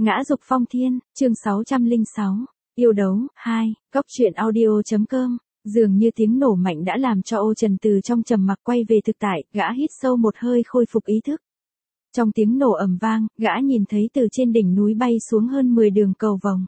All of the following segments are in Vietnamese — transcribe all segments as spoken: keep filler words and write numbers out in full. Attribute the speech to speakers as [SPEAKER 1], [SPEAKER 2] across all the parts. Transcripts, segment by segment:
[SPEAKER 1] Ngã dục phong thiên, chương sáu trăm lẻ sáu, yêu đấu, hai, góc truyện audio.com, dường như tiếng nổ mạnh đã làm cho Ô Trần từ trong trầm mặc quay về thực tại, gã hít sâu một hơi khôi phục ý thức. Trong tiếng nổ ầm vang, gã nhìn thấy từ trên đỉnh núi bay xuống hơn mười đường cầu vồng.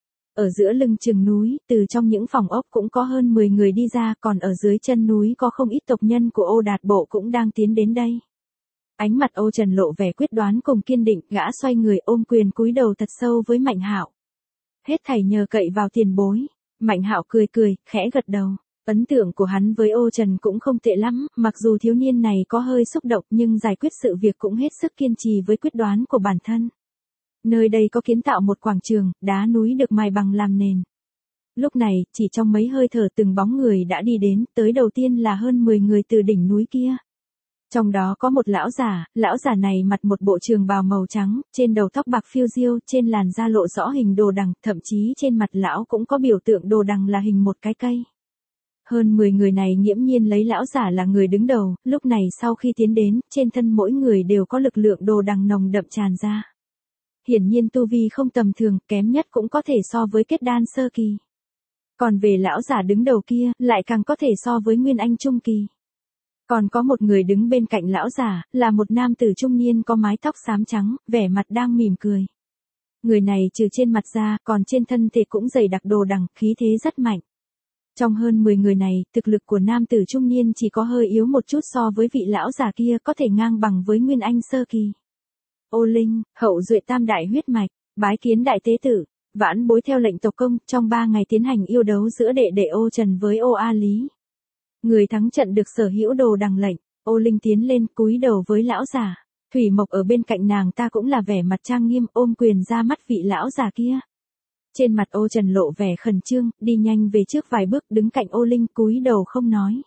[SPEAKER 1] Ở giữa lưng chừng núi, từ trong những phòng ốc cũng có hơn mười người đi ra, còn ở dưới chân núi có không ít tộc nhân của Ô Đạt Bộ cũng đang tiến đến đây. Ánh mặt Ô Trần lộ vẻ quyết đoán cùng kiên định, gã xoay người ôm quyền cúi đầu thật sâu với Mạnh Hạo. Hết thảy nhờ cậy vào tiền bối. Mạnh Hạo cười cười, khẽ gật đầu. Ấn tượng của hắn với Ô Trần cũng không tệ lắm, mặc dù thiếu niên này có hơi xúc động nhưng giải quyết sự việc cũng hết sức kiên trì với quyết đoán của bản thân. Nơi đây có kiến tạo một quảng trường, đá núi được mài bằng làm nền. Lúc này, chỉ trong mấy hơi thở từng bóng người đã đi đến, tới đầu tiên là hơn mười người từ đỉnh núi kia. Trong đó có một lão giả, lão giả này mặc một bộ trường bào màu trắng, trên đầu tóc bạc phiêu diêu, trên làn da lộ rõ hình đồ đằng, thậm chí trên mặt lão cũng có biểu tượng đồ đằng là hình một cái cây. Hơn mười người này nghiễm nhiên lấy lão giả là người đứng đầu, lúc này sau khi tiến đến, trên thân mỗi người đều có lực lượng đồ đằng nồng đậm tràn ra. Hiển nhiên tu vi không tầm thường, kém nhất cũng có thể so với kết đan sơ kỳ. Còn về lão giả đứng đầu kia, lại càng có thể so với nguyên anh trung kỳ. Còn có một người đứng bên cạnh lão giả, là một nam tử trung niên có mái tóc xám trắng, vẻ mặt đang mỉm cười. Người này trừ trên mặt ra, còn trên thân thể cũng dày đặc đồ đằng, khí thế rất mạnh. Trong hơn mười người này, thực lực của nam tử trung niên chỉ có hơi yếu một chút so với vị lão giả kia, có thể ngang bằng với nguyên anh sơ kỳ. Ô Linh, hậu duệ tam đại huyết mạch, bái kiến đại tế tử, vãn bối theo lệnh tộc công, trong ba ngày tiến hành yêu đấu giữa đệ đệ Ô Trần với Ô A Lý. Người thắng trận được sở hữu đồ đằng lệnh. Ô Linh tiến lên cúi đầu với lão giả. Thủy Mộc ở bên cạnh nàng ta cũng là vẻ mặt trang nghiêm, ôm quyền ra mắt vị lão giả kia. Trên mặt Ô Trần lộ vẻ khẩn trương, đi nhanh về trước vài bước, đứng cạnh Ô Linh cúi đầu không nói.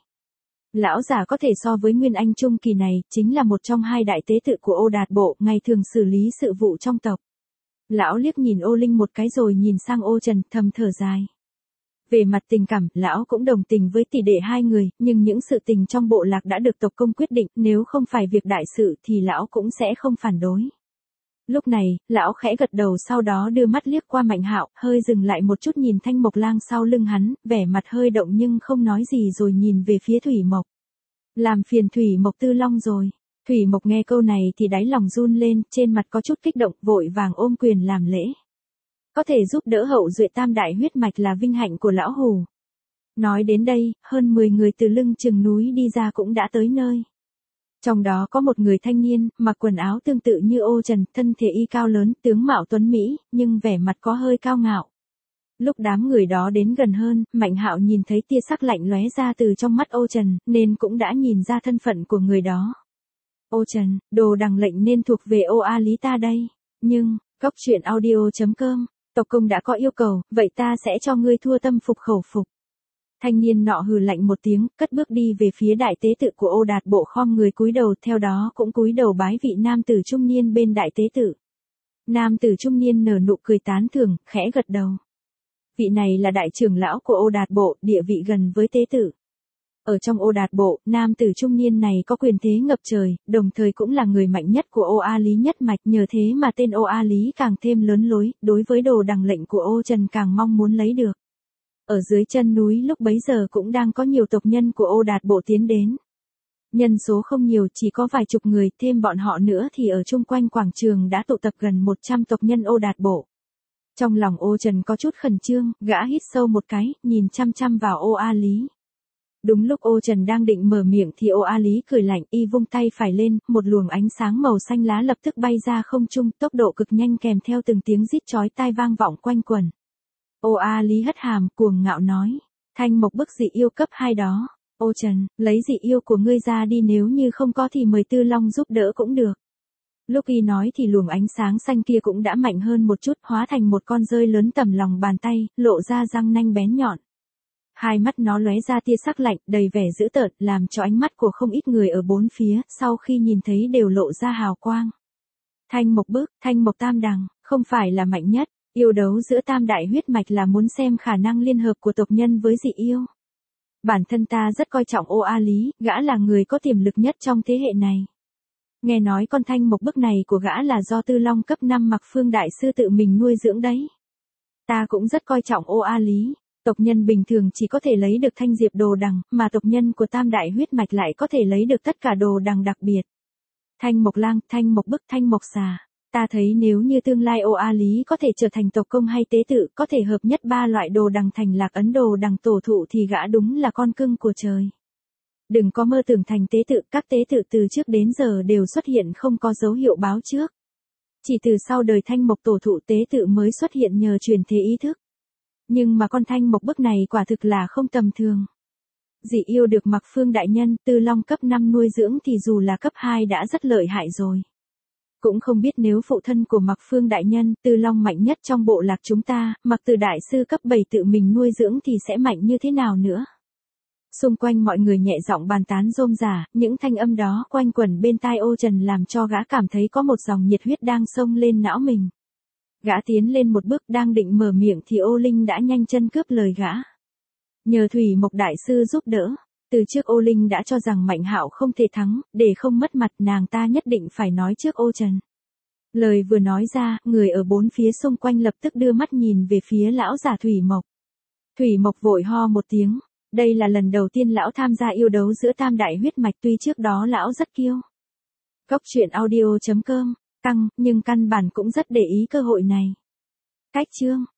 [SPEAKER 1] Lão giả có thể so với nguyên anh trung kỳ này, chính là một trong hai đại tế tự của Ô Đạt Bộ, ngày thường xử lý sự vụ trong tộc. Lão liếc nhìn Ô Linh một cái rồi nhìn sang Ô Trần, thầm thở dài. Về mặt tình cảm, lão cũng đồng tình với tỷ đệ hai người, nhưng những sự tình trong bộ lạc đã được tộc công quyết định, nếu không phải việc đại sự thì lão cũng sẽ không phản đối. Lúc này, lão khẽ gật đầu sau đó đưa mắt liếc qua Mạnh Hạo, hơi dừng lại một chút nhìn Thanh Mộc Lang sau lưng hắn, vẻ mặt hơi động nhưng không nói gì rồi nhìn về phía Thủy Mộc. Làm phiền Thủy Mộc Tư Long rồi. Thủy Mộc nghe câu này thì đáy lòng run lên, trên mặt có chút kích động, vội vàng ôm quyền làm lễ. Có thể giúp đỡ hậu duệ tam đại huyết mạch là vinh hạnh của lão hù. Nói đến đây, hơn mười người từ lưng chừng núi đi ra cũng đã tới nơi. Trong đó có một người thanh niên, mặc quần áo tương tự như Ô Trần, thân thể y cao lớn, tướng mạo tuấn Mỹ, nhưng vẻ mặt có hơi cao ngạo. Lúc đám người đó đến gần hơn, Mạnh Hạo nhìn thấy tia sắc lạnh lóe ra từ trong mắt Ô Trần, nên cũng đã nhìn ra thân phận của người đó. Ô Trần, đồ đằng lệnh nên thuộc về Ô A Lý ta đây. Nhưng, góc truyện audio.com, tộc công đã có yêu cầu, vậy ta sẽ cho ngươi thua tâm phục khẩu phục. Thanh niên nọ hừ lạnh một tiếng, cất bước đi về phía đại tế tự của Ô Đạt Bộ, khom người cúi đầu, theo đó cũng cúi đầu bái vị nam tử trung niên bên đại tế tự. Nam tử trung niên nở nụ cười tán thưởng, khẽ gật đầu. Vị này là đại trưởng lão của Ô Đạt Bộ, địa vị gần với tế tự. Ở trong Ô Đạt Bộ, nam tử trung niên này có quyền thế ngập trời, đồng thời cũng là người mạnh nhất của Ô A Lý nhất mạch, nhờ thế mà tên Ô A Lý càng thêm lớn lối, đối với đồ đằng lệnh của Ô Trần càng mong muốn lấy được. Ở dưới chân núi lúc bấy giờ cũng đang có nhiều tộc nhân của Ô Đạt Bộ tiến đến. Nhân số không nhiều, chỉ có vài chục người, thêm bọn họ nữa thì ở chung quanh quảng trường đã tụ tập gần một trăm tộc nhân Ô Đạt Bộ. Trong lòng Ô Trần có chút khẩn trương, gã hít sâu một cái, nhìn chăm chăm vào Ô A Lý. Đúng lúc Ô Trần đang định mở miệng thì Ô A Lý cười lạnh, y vung tay phải lên, một luồng ánh sáng màu xanh lá lập tức bay ra không trung, tốc độ cực nhanh kèm theo từng tiếng rít chói tai vang vọng quanh quẩn. Ô A Lý hất hàm, cuồng ngạo nói, Thanh Mộc bức dị yêu cấp hai đó. Ô Trần, lấy dị yêu của ngươi ra đi, nếu như không có thì mời Tư Long giúp đỡ cũng được. Lúc y nói thì luồng ánh sáng xanh kia cũng đã mạnh hơn một chút, hóa thành một con dơi lớn tầm lòng bàn tay, lộ ra răng nanh bén nhọn. Hai mắt nó lóe ra tia sắc lạnh, đầy vẻ dữ tợn, làm cho ánh mắt của không ít người ở bốn phía, sau khi nhìn thấy đều lộ ra hào quang. Thanh Mộc bức, Thanh Mộc tam đằng, không phải là mạnh nhất, yêu đấu giữa tam đại huyết mạch là muốn xem khả năng liên hợp của tộc nhân với dị yêu. Bản thân ta rất coi trọng Ô A Lý, gã là người có tiềm lực nhất trong thế hệ này. Nghe nói con thanh mộc bức này của gã là do Tư Long cấp năm Mặc Phương đại sư tự mình nuôi dưỡng đấy. Ta cũng rất coi trọng ô A Lý, tộc nhân bình thường chỉ có thể lấy được thanh diệp đồ đằng, mà tộc nhân của tam đại huyết mạch lại có thể lấy được tất cả đồ đằng đặc biệt. Thanh mộc lang, thanh mộc bức, thanh mộc xà. Ta thấy nếu như tương lai ô A Lý có thể trở thành tộc công hay tế tự, có thể hợp nhất ba loại đồ đằng thành Lạc Ấn đồ đằng tổ thụ thì gã đúng là con cưng của trời. Đừng có mơ tưởng thành tế tự, các tế tự từ trước đến giờ đều xuất hiện không có dấu hiệu báo trước. Chỉ từ sau đời thanh mộc tổ thụ tế tự mới xuất hiện nhờ truyền thế ý thức. Nhưng mà con thanh mộc bức này quả thực là không tầm thường. Dị yêu được Mặc Phương đại nhân, Tư Long cấp năm nuôi dưỡng thì dù là cấp hai đã rất lợi hại rồi. Cũng không biết nếu phụ thân của Mặc Phương đại nhân, Tư Long mạnh nhất trong bộ lạc chúng ta, Mặc Từ đại sư cấp bảy tự mình nuôi dưỡng thì sẽ mạnh như thế nào nữa. Xung quanh mọi người nhẹ giọng bàn tán rôm rả, những thanh âm đó quanh quẩn bên tai Ô Trần làm cho gã cảm thấy có một dòng nhiệt huyết đang xông lên não mình. Gã tiến lên một bước đang định mở miệng thì Ô Linh đã nhanh chân cướp lời gã. Nhờ Thủy Mộc đại sư giúp đỡ, từ trước Ô Linh đã cho rằng Mạnh Hạo không thể thắng, để không mất mặt nàng ta nhất định phải nói trước Ô Trần. Lời vừa nói ra, người ở bốn phía xung quanh lập tức đưa mắt nhìn về phía lão già Thủy Mộc. Thủy Mộc vội ho một tiếng. Đây là lần đầu tiên lão tham gia yêu đấu giữa tam đại huyết mạch, tuy trước đó lão rất kiêu. Cốc truyện audio chấm com, căng, nhưng căn bản cũng rất để ý cơ hội này. Cách chương